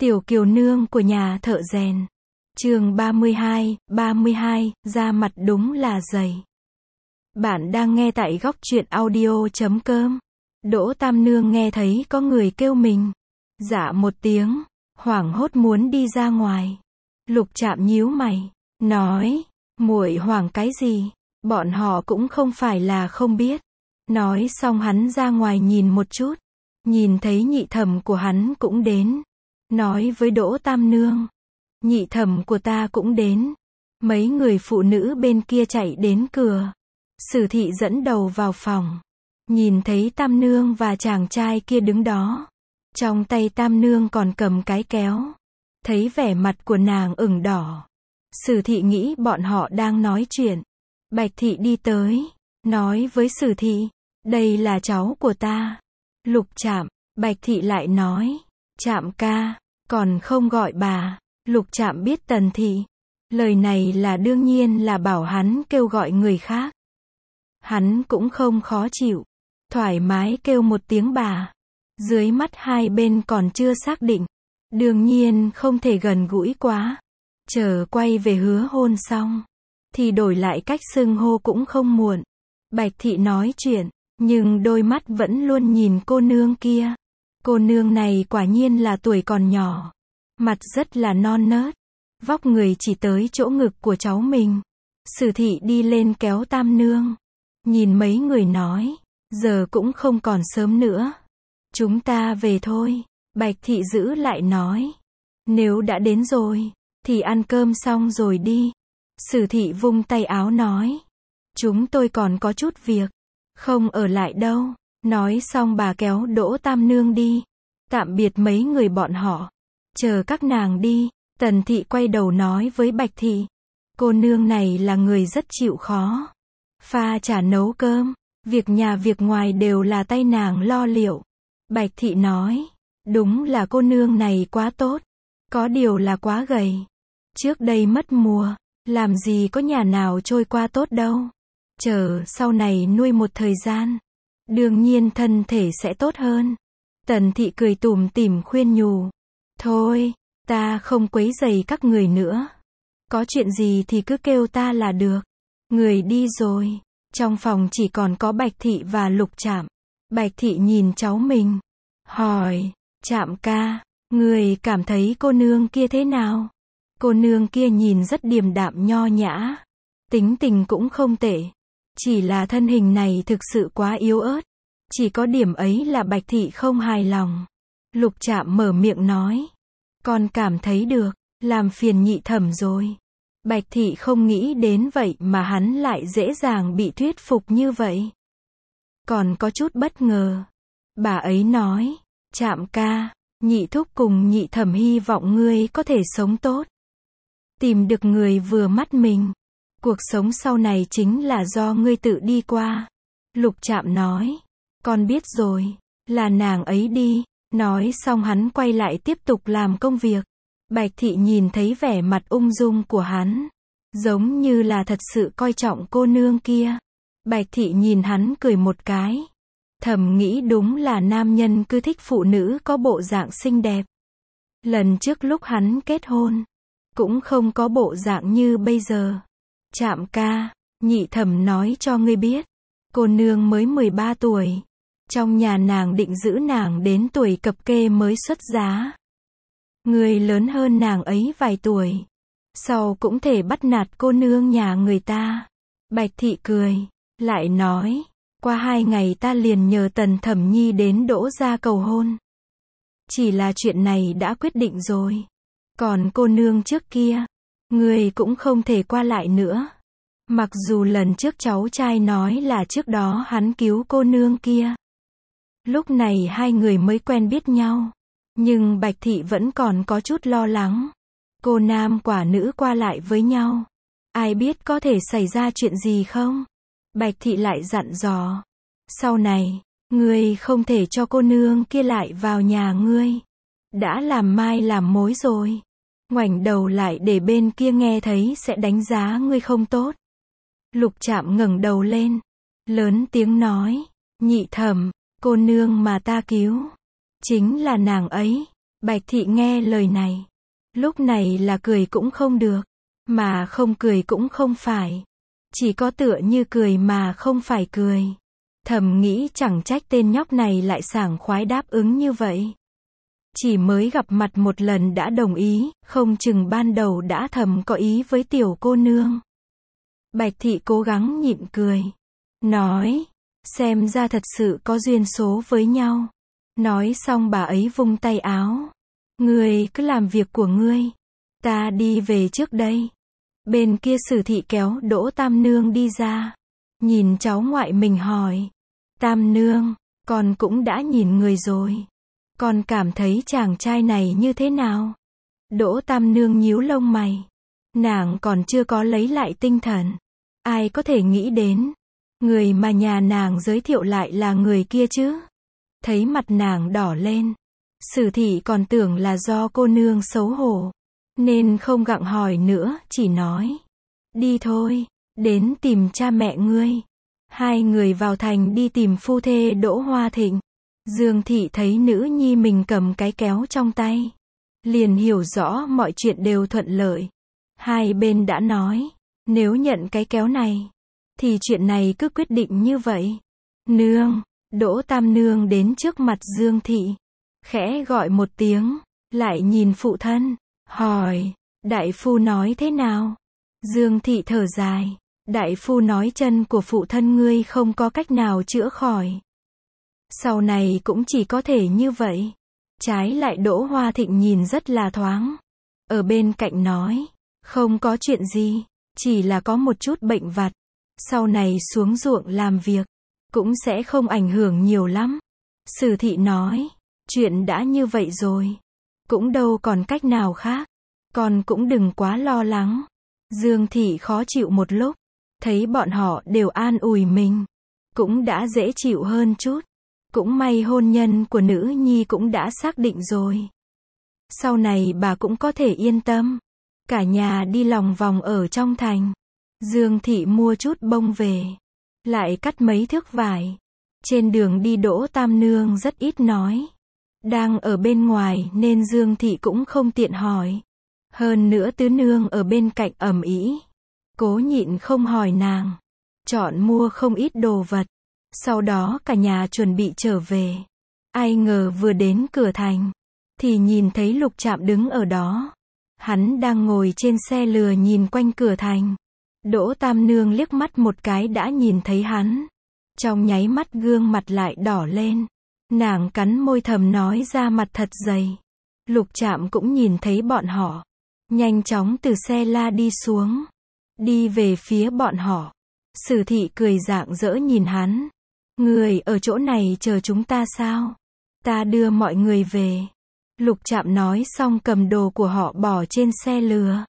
Tiểu kiều nương của nhà thợ rèn. Chương 32, da mặt đúng là dày. Bạn đang nghe tại góc truyện audio.com. Đỗ Tam Nương nghe thấy có người kêu mình. Dạ một tiếng, hoảng hốt muốn đi ra ngoài. Lục Trạm nhíu mày, nói, muội hoảng cái gì, bọn họ cũng không phải là không biết. Nói xong hắn ra ngoài nhìn một chút, nhìn thấy nhị thẩm của hắn cũng đến. Nói với Đỗ Tam Nương, nhị thẩm của ta cũng đến. Mấy người phụ nữ bên kia chạy đến cửa. Sử thị dẫn đầu vào phòng. Nhìn thấy Tam Nương và chàng trai kia đứng đó. Trong tay Tam Nương còn cầm cái kéo. Thấy vẻ mặt của nàng ửng đỏ. Sử thị nghĩ bọn họ đang nói chuyện. Bạch thị đi tới, nói với Sử thị, đây là cháu của ta. Lục Trạm. Bạch thị lại nói, Trạm ca, còn không gọi bà. Lục Trạm biết Tần thị. Lời này là đương nhiên là bảo hắn kêu gọi người khác. Hắn cũng không khó chịu. Thoải mái kêu một tiếng bà. Dưới mắt hai bên còn chưa xác định. Đương nhiên không thể gần gũi quá. Chờ quay về hứa hôn xong. Thì đổi lại cách xưng hô cũng không muộn. Bạch thị nói chuyện. Nhưng đôi mắt vẫn luôn nhìn cô nương kia. Cô nương này quả nhiên là tuổi còn nhỏ. Mặt rất là non nớt. Vóc người chỉ tới chỗ ngực của cháu mình. Sử thị đi lên kéo Tam Nương. Nhìn mấy người nói. Giờ cũng không còn sớm nữa. Chúng ta về thôi. Bạch thị giữ lại nói. Nếu đã đến rồi. Thì ăn cơm xong rồi đi. Sử thị vung tay áo nói. Chúng tôi còn có chút việc. Không ở lại đâu. Nói xong bà kéo Đỗ Tam Nương đi. Tạm biệt mấy người bọn họ. Chờ các nàng đi. Tần thị quay đầu nói với Bạch thị. Cô nương này là người rất chịu khó. Pha trà nấu cơm. Việc nhà việc ngoài đều là tay nàng lo liệu. Bạch thị nói. Đúng là cô nương này quá tốt. Có điều là quá gầy. Trước đây mất mùa. Làm gì có nhà nào trôi qua tốt đâu. Chờ sau này nuôi một thời gian. Đương nhiên thân thể sẽ tốt hơn. Tần thị cười tủm tỉm khuyên nhủ. Thôi, ta không quấy rầy các người nữa. Có chuyện gì thì cứ kêu ta là được. Người đi rồi. Trong phòng chỉ còn có Bạch thị và Lục Trạm. Bạch thị nhìn cháu mình. Hỏi, Trạm ca, người cảm thấy cô nương kia thế nào? Cô nương kia nhìn rất điềm đạm nho nhã. Tính tình cũng không tệ. Chỉ là thân hình này thực sự quá yếu ớt. Chỉ có điểm ấy là Bạch thị không hài lòng. Lục Trạm mở miệng nói. Con cảm thấy được, làm phiền nhị thẩm rồi. Bạch thị không nghĩ đến vậy mà hắn lại dễ dàng bị thuyết phục như vậy. Còn có chút bất ngờ. Bà ấy nói, Trạm ca, nhị thúc cùng nhị thẩm hy vọng ngươi có thể sống tốt. Tìm được người vừa mắt mình. Cuộc sống sau này chính là do ngươi tự đi qua. Lục Trạm nói, con biết rồi, là nàng ấy đi. Nói xong hắn quay lại tiếp tục làm công việc. Bạch thị nhìn thấy vẻ mặt ung dung của hắn. Giống như là thật sự coi trọng cô nương kia. Bạch thị nhìn hắn cười một cái. Thầm nghĩ đúng là nam nhân cứ thích phụ nữ có bộ dạng xinh đẹp. Lần trước lúc hắn kết hôn. Cũng không có bộ dạng như bây giờ. Trạm ca, nhị thẩm nói cho ngươi biết. Cô nương mới 13 tuổi. Trong nhà nàng định giữ nàng đến tuổi cập kê mới xuất giá. Người lớn hơn nàng ấy vài tuổi. Sau cũng thể bắt nạt cô nương nhà người ta. Bạch thị cười. Lại nói. Qua 2 ngày ta liền nhờ Tần Thẩm Nhi đến Đỗ gia cầu hôn. Chỉ là chuyện này đã quyết định rồi. Còn cô nương trước kia. Người cũng không thể qua lại nữa. Mặc dù lần trước cháu trai nói là trước đó hắn cứu cô nương kia. Lúc này hai người mới quen biết nhau. Nhưng Bạch thị vẫn còn có chút lo lắng. Cô nam quả nữ qua lại với nhau. Ai biết có thể xảy ra chuyện gì không? Bạch thị lại dặn dò. Sau này, ngươi không thể cho cô nương kia lại vào nhà ngươi. Đã làm mai làm mối rồi. Ngoảnh đầu lại để bên kia nghe thấy sẽ đánh giá ngươi không tốt. Lục Trạm ngẩng đầu lên. Lớn tiếng nói. Nhị thẩm. Cô nương mà ta cứu. Chính là nàng ấy. Bạch thị nghe lời này. Lúc này là cười cũng không được, mà không cười cũng không phải. Chỉ có tựa như cười mà không phải cười. Thầm nghĩ chẳng trách tên nhóc này lại sảng khoái đáp ứng như vậy. Chỉ mới gặp mặt một lần đã đồng ý, không chừng ban đầu đã thầm có ý với tiểu cô nương. Bạch thị cố gắng nhịn cười. Nói, xem ra thật sự có duyên số với nhau. Nói xong bà ấy vung tay áo. Ngươi cứ làm việc của ngươi. Ta đi về trước đây. Bên kia Sử thị kéo Đỗ Tam Nương đi ra. Nhìn cháu ngoại mình hỏi. Tam Nương, con cũng đã nhìn người rồi. Con cảm thấy chàng trai này như thế nào? Đỗ Tam Nương nhíu lông mày. Nàng còn chưa có lấy lại tinh thần. Ai có thể nghĩ đến. Người mà nhà nàng giới thiệu lại là người kia chứ? Thấy mặt nàng đỏ lên. Sử thị còn tưởng là do cô nương xấu hổ. Nên không gặng hỏi nữa, chỉ nói. Đi thôi, đến tìm cha mẹ ngươi. Hai người vào thành đi tìm phu thê Đỗ Hoa Thịnh. Dương thị thấy nữ nhi mình cầm cái kéo trong tay. Liền hiểu rõ mọi chuyện đều thuận lợi. Hai bên đã nói, nếu nhận cái kéo này, thì chuyện này cứ quyết định như vậy. Nương, Đỗ Tam Nương đến trước mặt Dương thị. Khẽ gọi một tiếng, lại nhìn phụ thân, hỏi, đại phu nói thế nào? Dương thị thở dài, đại phu nói chân của phụ thân ngươi không có cách nào chữa khỏi. Sau này cũng chỉ có thể như vậy. Trái lại Đỗ Hoa Thịnh nhìn rất là thoáng. Ở bên cạnh nói, không có chuyện gì, chỉ là có một chút bệnh vặt. Sau này xuống ruộng làm việc, cũng sẽ không ảnh hưởng nhiều lắm. Sử thị nói, chuyện đã như vậy rồi, cũng đâu còn cách nào khác. Con cũng đừng quá lo lắng. Dương thị khó chịu một lúc, thấy bọn họ đều an ủi mình, cũng đã dễ chịu hơn chút. Cũng may hôn nhân của nữ nhi cũng đã xác định rồi. Sau này bà cũng có thể yên tâm. Cả nhà đi lòng vòng ở trong thành. Dương thị mua chút bông về, lại cắt mấy thước vải. Trên đường đi Đỗ Tam Nương rất ít nói. Đang ở bên ngoài nên Dương thị cũng không tiện hỏi. Hơn nữa tứ nương ở bên cạnh ầm ĩ, cố nhịn không hỏi nàng. Chọn mua không ít đồ vật. Sau đó cả nhà chuẩn bị trở về. Ai ngờ vừa đến cửa thành, thì nhìn thấy Lục Trạm đứng ở đó. Hắn đang ngồi trên xe lừa nhìn quanh cửa thành. Đỗ Tam Nương liếc mắt một cái đã nhìn thấy hắn. Trong nháy mắt gương mặt lại đỏ lên. Nàng cắn môi thầm nói ra mặt thật dày. Lục Trạm cũng nhìn thấy bọn họ. Nhanh chóng từ xe la đi xuống. Đi về phía bọn họ. Sử thị cười rạng rỡ nhìn hắn. Người ở chỗ này chờ chúng ta sao? Ta đưa mọi người về. Lục Trạm nói xong cầm đồ của họ bỏ trên xe lừa.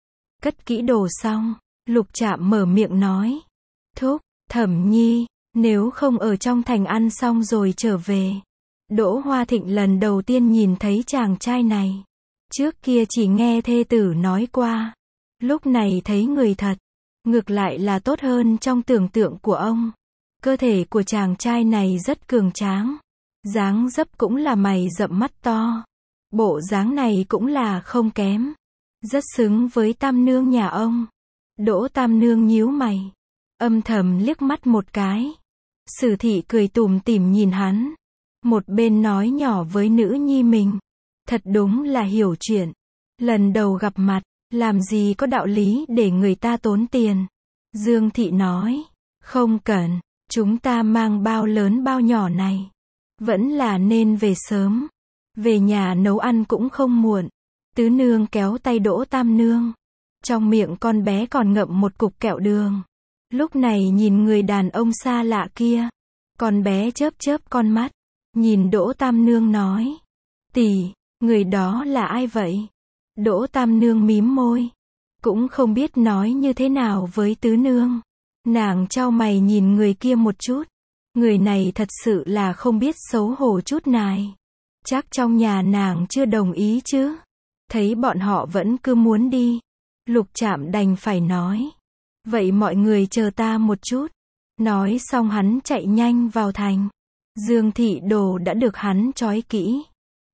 Cất kỹ đồ xong, Lục Trạm mở miệng nói. Thúc, Thẩm Nhi, nếu không ở trong thành ăn xong rồi trở về. Đỗ Hoa Thịnh lần đầu tiên nhìn thấy chàng trai này. Trước kia chỉ nghe thê tử nói qua. Lúc này thấy người thật. Ngược lại là tốt hơn trong tưởng tượng của ông. Cơ thể của chàng trai này rất cường tráng. Dáng dấp cũng là mày rậm mắt to. Bộ dáng này cũng là không kém. Rất xứng với Tam Nương nhà ông. Đỗ Tam Nương nhíu mày. Âm thầm liếc mắt một cái. Sử thị cười tủm tỉm nhìn hắn. Một bên nói nhỏ với nữ nhi mình. Thật đúng là hiểu chuyện. Lần đầu gặp mặt, làm gì có đạo lý để người ta tốn tiền. Dương thị nói. Không cần. Chúng ta mang bao lớn bao nhỏ này. Vẫn là nên về sớm. Về nhà nấu ăn cũng không muộn. Tứ nương kéo tay Đỗ Tam Nương. Trong miệng con bé còn ngậm một cục kẹo đường. Lúc này nhìn người đàn ông xa lạ kia. Con bé chớp chớp con mắt. Nhìn Đỗ Tam Nương nói. Tỷ, người đó là ai vậy? Đỗ Tam Nương mím môi. Cũng không biết nói như thế nào với tứ nương. Nàng chau mày nhìn người kia một chút. Người này thật sự là không biết xấu hổ chút nào. Chắc trong nhà nàng chưa đồng ý chứ. Thấy bọn họ vẫn cứ muốn đi. Lục Trạm đành phải nói. Vậy mọi người chờ ta một chút. Nói xong hắn chạy nhanh vào thành. Dương thị đồ đã được hắn trói kỹ.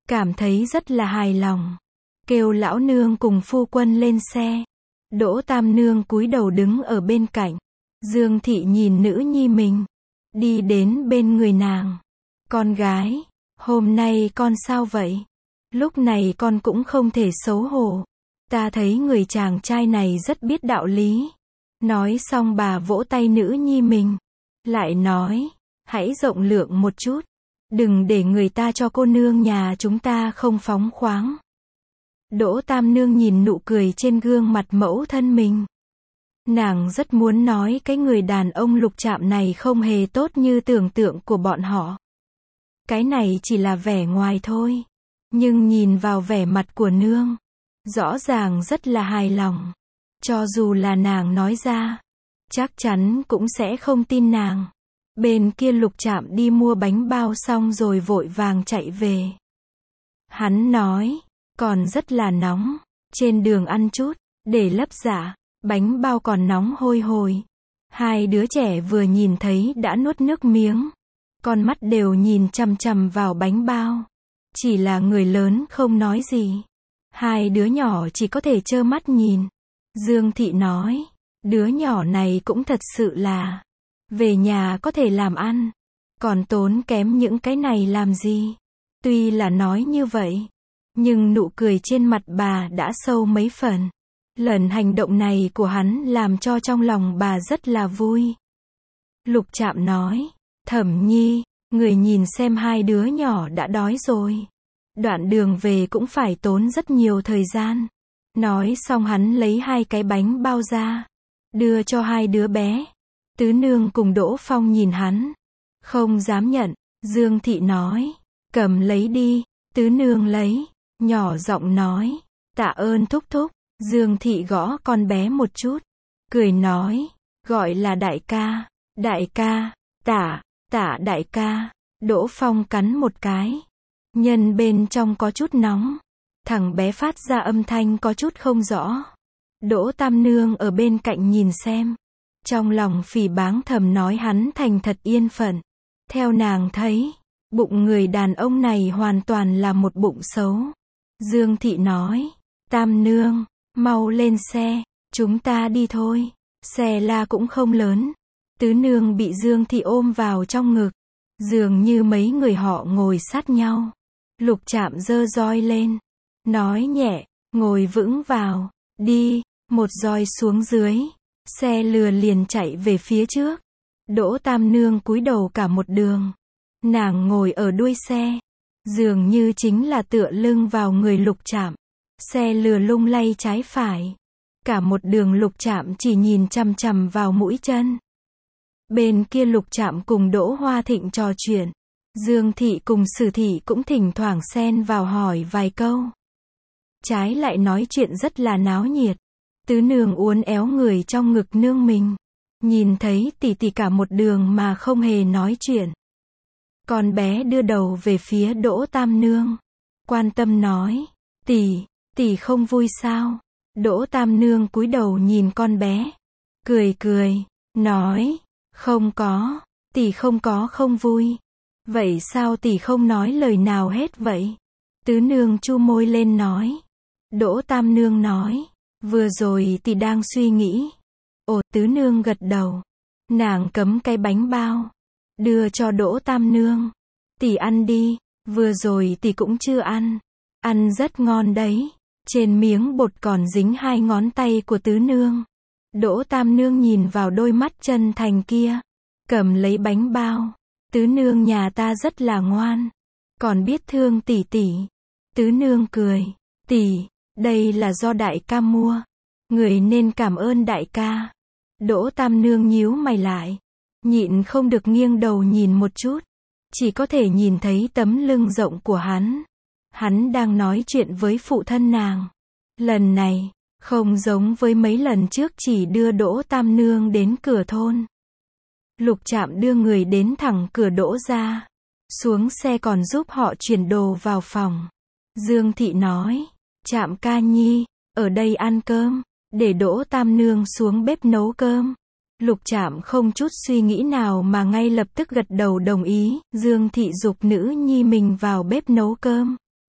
cảm thấy rất là hài lòng. Kêu lão nương cùng phu quân lên xe. Đỗ Tam Nương cúi đầu đứng ở bên cạnh. Dương Thị nhìn nữ nhi mình, đi đến bên người nàng. Con gái, hôm nay con sao vậy? Lúc này con cũng không thể xấu hổ. Ta thấy người chàng trai này rất biết đạo lý. Nói xong bà vỗ tay nữ nhi mình. Lại nói, hãy rộng lượng một chút. Đừng để người ta cho cô nương nhà chúng ta không phóng khoáng. Đỗ Tam Nương nhìn nụ cười trên gương mặt mẫu thân mình. Nàng rất muốn nói cái người đàn ông Lục Trạm này không hề tốt như tưởng tượng của bọn họ. Cái này chỉ là vẻ ngoài thôi. Nhưng nhìn vào vẻ mặt của nương, rõ ràng rất là hài lòng. Cho dù là nàng nói ra, chắc chắn cũng sẽ không tin nàng. Bên kia Lục Trạm đi mua bánh bao xong rồi vội vàng chạy về. Hắn nói, còn rất là nóng, trên đường ăn chút, để lấp dạ, bánh bao còn nóng hôi hổi. Hai đứa trẻ vừa nhìn thấy đã nuốt nước miếng, con mắt đều nhìn chằm chằm vào bánh bao. Chỉ là người lớn không nói gì. Hai đứa nhỏ chỉ có thể trơ mắt nhìn. Dương Thị nói, đứa nhỏ này cũng thật sự là, về nhà có thể làm ăn, còn tốn kém những cái này làm gì. Tuy là nói như vậy, nhưng nụ cười trên mặt bà đã sâu mấy phần. Lần hành động này của hắn làm cho trong lòng bà rất là vui. Lục Trạm nói, Thẩm Nhi, người nhìn xem hai đứa nhỏ đã đói rồi. Đoạn đường về cũng phải tốn rất nhiều thời gian. Nói xong hắn lấy hai cái bánh bao ra, đưa cho hai đứa bé. Tứ Nương cùng Đỗ Phong nhìn hắn, không dám nhận. Dương Thị nói, cầm lấy đi. Tứ Nương lấy, nhỏ giọng nói, tạ ơn thúc thúc. Dương Thị gõ con bé một chút, cười nói, gọi là đại ca, tả đại ca. Đỗ Phong cắn một cái, nhân bên trong có chút nóng, thằng bé phát ra âm thanh có chút không rõ. Đỗ Tam Nương ở bên cạnh nhìn xem, trong lòng phỉ báng thầm nói hắn thành thật yên phận. Theo nàng thấy, bụng người đàn ông này hoàn toàn là một bụng xấu. Dương Thị nói, Tam Nương, mau lên xe, chúng ta đi thôi. Xe la cũng không lớn. Tứ Nương bị Dương Thị ôm vào trong ngực, dường như mấy người họ ngồi sát nhau. Lục Trạm giơ roi lên, nói nhẹ, ngồi vững vào, đi. Một roi xuống dưới, xe lừa liền chạy về phía trước. Đỗ Tam Nương cúi đầu cả một đường. Nàng ngồi ở đuôi xe, dường như chính là tựa lưng vào người Lục Trạm. Xe lừa lung lay trái phải. Cả một đường Lục Trạm chỉ nhìn chằm chằm vào mũi chân. Bên kia Lục Trạm cùng Đỗ Hoa Thịnh trò chuyện. Dương Thị cùng Sử Thị cũng thỉnh thoảng xen vào hỏi vài câu. Trái lại nói chuyện rất là náo nhiệt. Tứ Nương uốn éo người trong ngực nương mình. Nhìn thấy tỷ tỷ cả một đường mà không hề nói chuyện. Con bé đưa đầu về phía Đỗ Tam Nương, quan tâm nói, tỷ không vui sao? Đỗ Tam Nương cúi đầu nhìn con bé, cười, nói, không có, tỷ không có không vui. Vậy sao tỷ không nói lời nào hết vậy? Tứ Nương chu môi lên nói. Đỗ Tam Nương nói, vừa rồi tỷ đang suy nghĩ. Ồ, Tứ Nương gật đầu. Nàng cấm cái bánh bao, đưa cho Đỗ Tam Nương. Tỷ ăn đi, vừa rồi tỷ cũng chưa ăn. Ăn rất ngon đấy. Trên miếng bột còn dính hai ngón tay của Tứ Nương. Đỗ Tam Nương nhìn vào đôi mắt chân thành kia, cầm lấy bánh bao. Tứ Nương nhà ta rất là ngoan, còn biết thương tỷ tỷ. Tứ Nương cười, tỷ, đây là do đại ca mua. Người nên cảm ơn đại ca. Đỗ Tam Nương nhíu mày lại, nhịn không được nghiêng đầu nhìn một chút. Chỉ có thể nhìn thấy tấm lưng rộng của hắn. Hắn đang nói chuyện với phụ thân nàng. Lần này, không giống với mấy lần trước chỉ đưa Đỗ Tam Nương đến cửa thôn. Lục Trạm đưa người đến thẳng cửa Đỗ ra. Xuống xe còn giúp họ chuyển đồ vào phòng. Dương Thị nói, Trạm ca nhi, ở đây ăn cơm, để Đỗ Tam Nương xuống bếp nấu cơm. Lục Trạm không chút suy nghĩ nào mà ngay lập tức gật đầu đồng ý. Dương Thị giục nữ nhi mình vào bếp nấu cơm.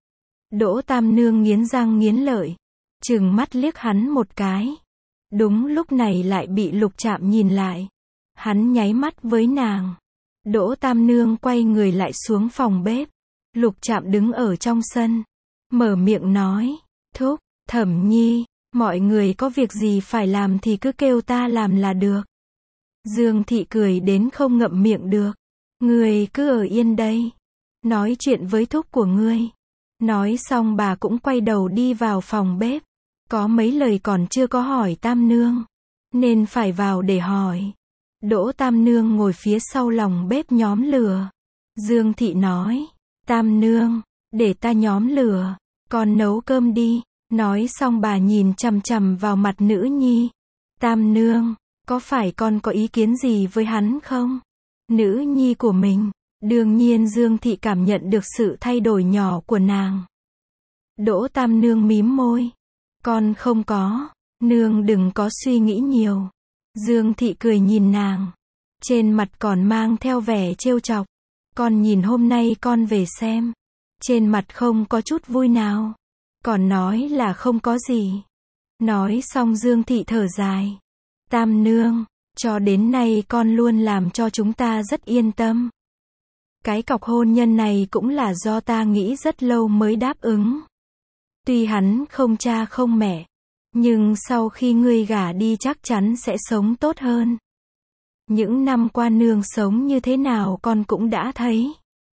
Đỗ Tam Nương nghiến răng nghiến lợi, trừng mắt liếc hắn một cái. Đúng lúc này lại bị Lục Trạm nhìn lại. Hắn nháy mắt với nàng. Đỗ Tam Nương quay người lại xuống phòng bếp. Lục Trạm đứng ở trong sân, mở miệng nói, thúc, Thẩm Nhi, mọi người có việc gì phải làm thì cứ kêu ta làm là được. Dương Thị cười đến không ngậm miệng được. Ngươi cứ ở yên đây, nói chuyện với thúc của ngươi. Nói xong bà cũng quay đầu đi vào phòng bếp. Có mấy lời còn chưa có hỏi Tam Nương, nên phải vào để hỏi. Đỗ Tam Nương ngồi phía sau lòng bếp nhóm lửa. Dương Thị nói, Tam Nương, để ta nhóm lửa, con nấu cơm đi. Nói xong bà nhìn chằm chằm vào mặt nữ nhi. Tam Nương, có phải con có ý kiến gì với hắn không? Nữ nhi của mình. Đương nhiên Dương Thị cảm nhận được sự thay đổi nhỏ của nàng. Đỗ Tam Nương mím môi. Con không có. Nương đừng có suy nghĩ nhiều. Dương Thị cười nhìn nàng. Trên mặt còn mang theo vẻ trêu chọc. Con nhìn hôm nay con về xem. Trên mặt không có chút vui nào. Còn nói là không có gì. Nói xong Dương Thị thở dài. Tam Nương, cho đến nay con luôn làm cho chúng ta rất yên tâm. Cái cọc hôn nhân này cũng là do ta nghĩ rất lâu mới đáp ứng. Tuy hắn không cha không mẹ, nhưng sau khi ngươi gả đi chắc chắn sẽ sống tốt hơn. Những năm qua nương sống như thế nào con cũng đã thấy.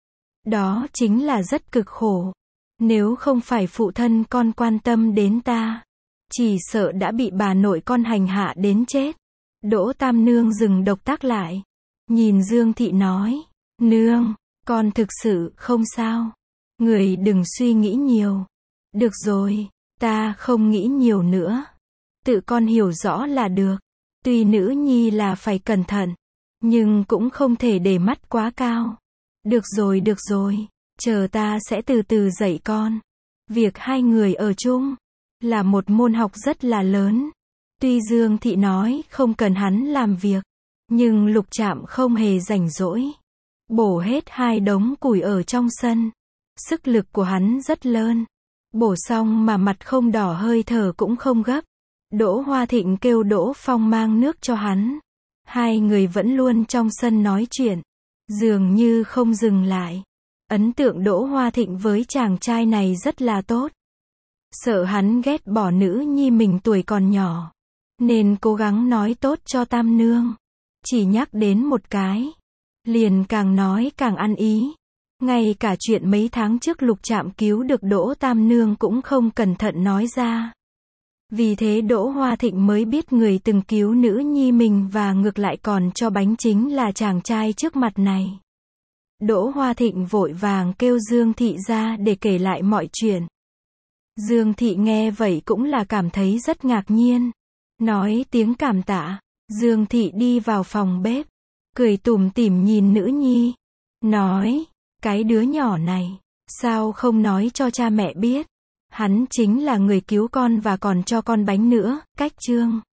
Đó chính là rất cực khổ. Nếu không phải phụ thân con quan tâm đến ta, chỉ sợ đã bị bà nội con hành hạ đến chết. Đỗ Tam Nương dừng độc tác lại. Nhìn Dương Thị nói, Nương, con thực sự không sao. Người đừng suy nghĩ nhiều. Được rồi, ta không nghĩ nhiều nữa. Tự con hiểu rõ là được. Tuy nữ nhi là phải cẩn thận, nhưng cũng không thể để mắt quá cao. Được rồi, chờ ta sẽ từ từ dạy con. Việc hai người ở chung là một môn học rất là lớn. Tuy Dương Thị nói không cần hắn làm việc, nhưng Lục Trạm không hề rảnh rỗi. Bổ hết 2 đống củi ở trong sân. Sức lực của hắn rất lớn. Bổ xong mà mặt không đỏ hơi thở cũng không gấp. Đỗ Hoa Thịnh kêu Đỗ Phong mang nước cho hắn. Hai người vẫn luôn trong sân nói chuyện, dường như không dừng lại. Ấn tượng Đỗ Hoa Thịnh với chàng trai này rất là tốt. Sợ hắn ghét bỏ nữ nhi mình tuổi còn nhỏ, nên cố gắng nói tốt cho Tam Nương. Chỉ nhắc đến một cái, liền càng nói càng ăn ý. Ngay cả chuyện mấy tháng trước Lục Trạm cứu được Đỗ Tam Nương cũng không cẩn thận nói ra. Vì thế Đỗ Hoa Thịnh mới biết người từng cứu nữ nhi mình và ngược lại còn cho bánh chính là chàng trai trước mặt này. Đỗ Hoa Thịnh vội vàng kêu Dương Thị ra để kể lại mọi chuyện. Dương Thị nghe vậy cũng là cảm thấy rất ngạc nhiên. Nói tiếng cảm tạ, Dương Thị đi vào phòng bếp, cười tủm tỉm nhìn nữ nhi. Nói, cái đứa nhỏ này, sao không nói cho cha mẹ biết? Hắn chính là người cứu con và còn cho con bánh nữa. Cách chương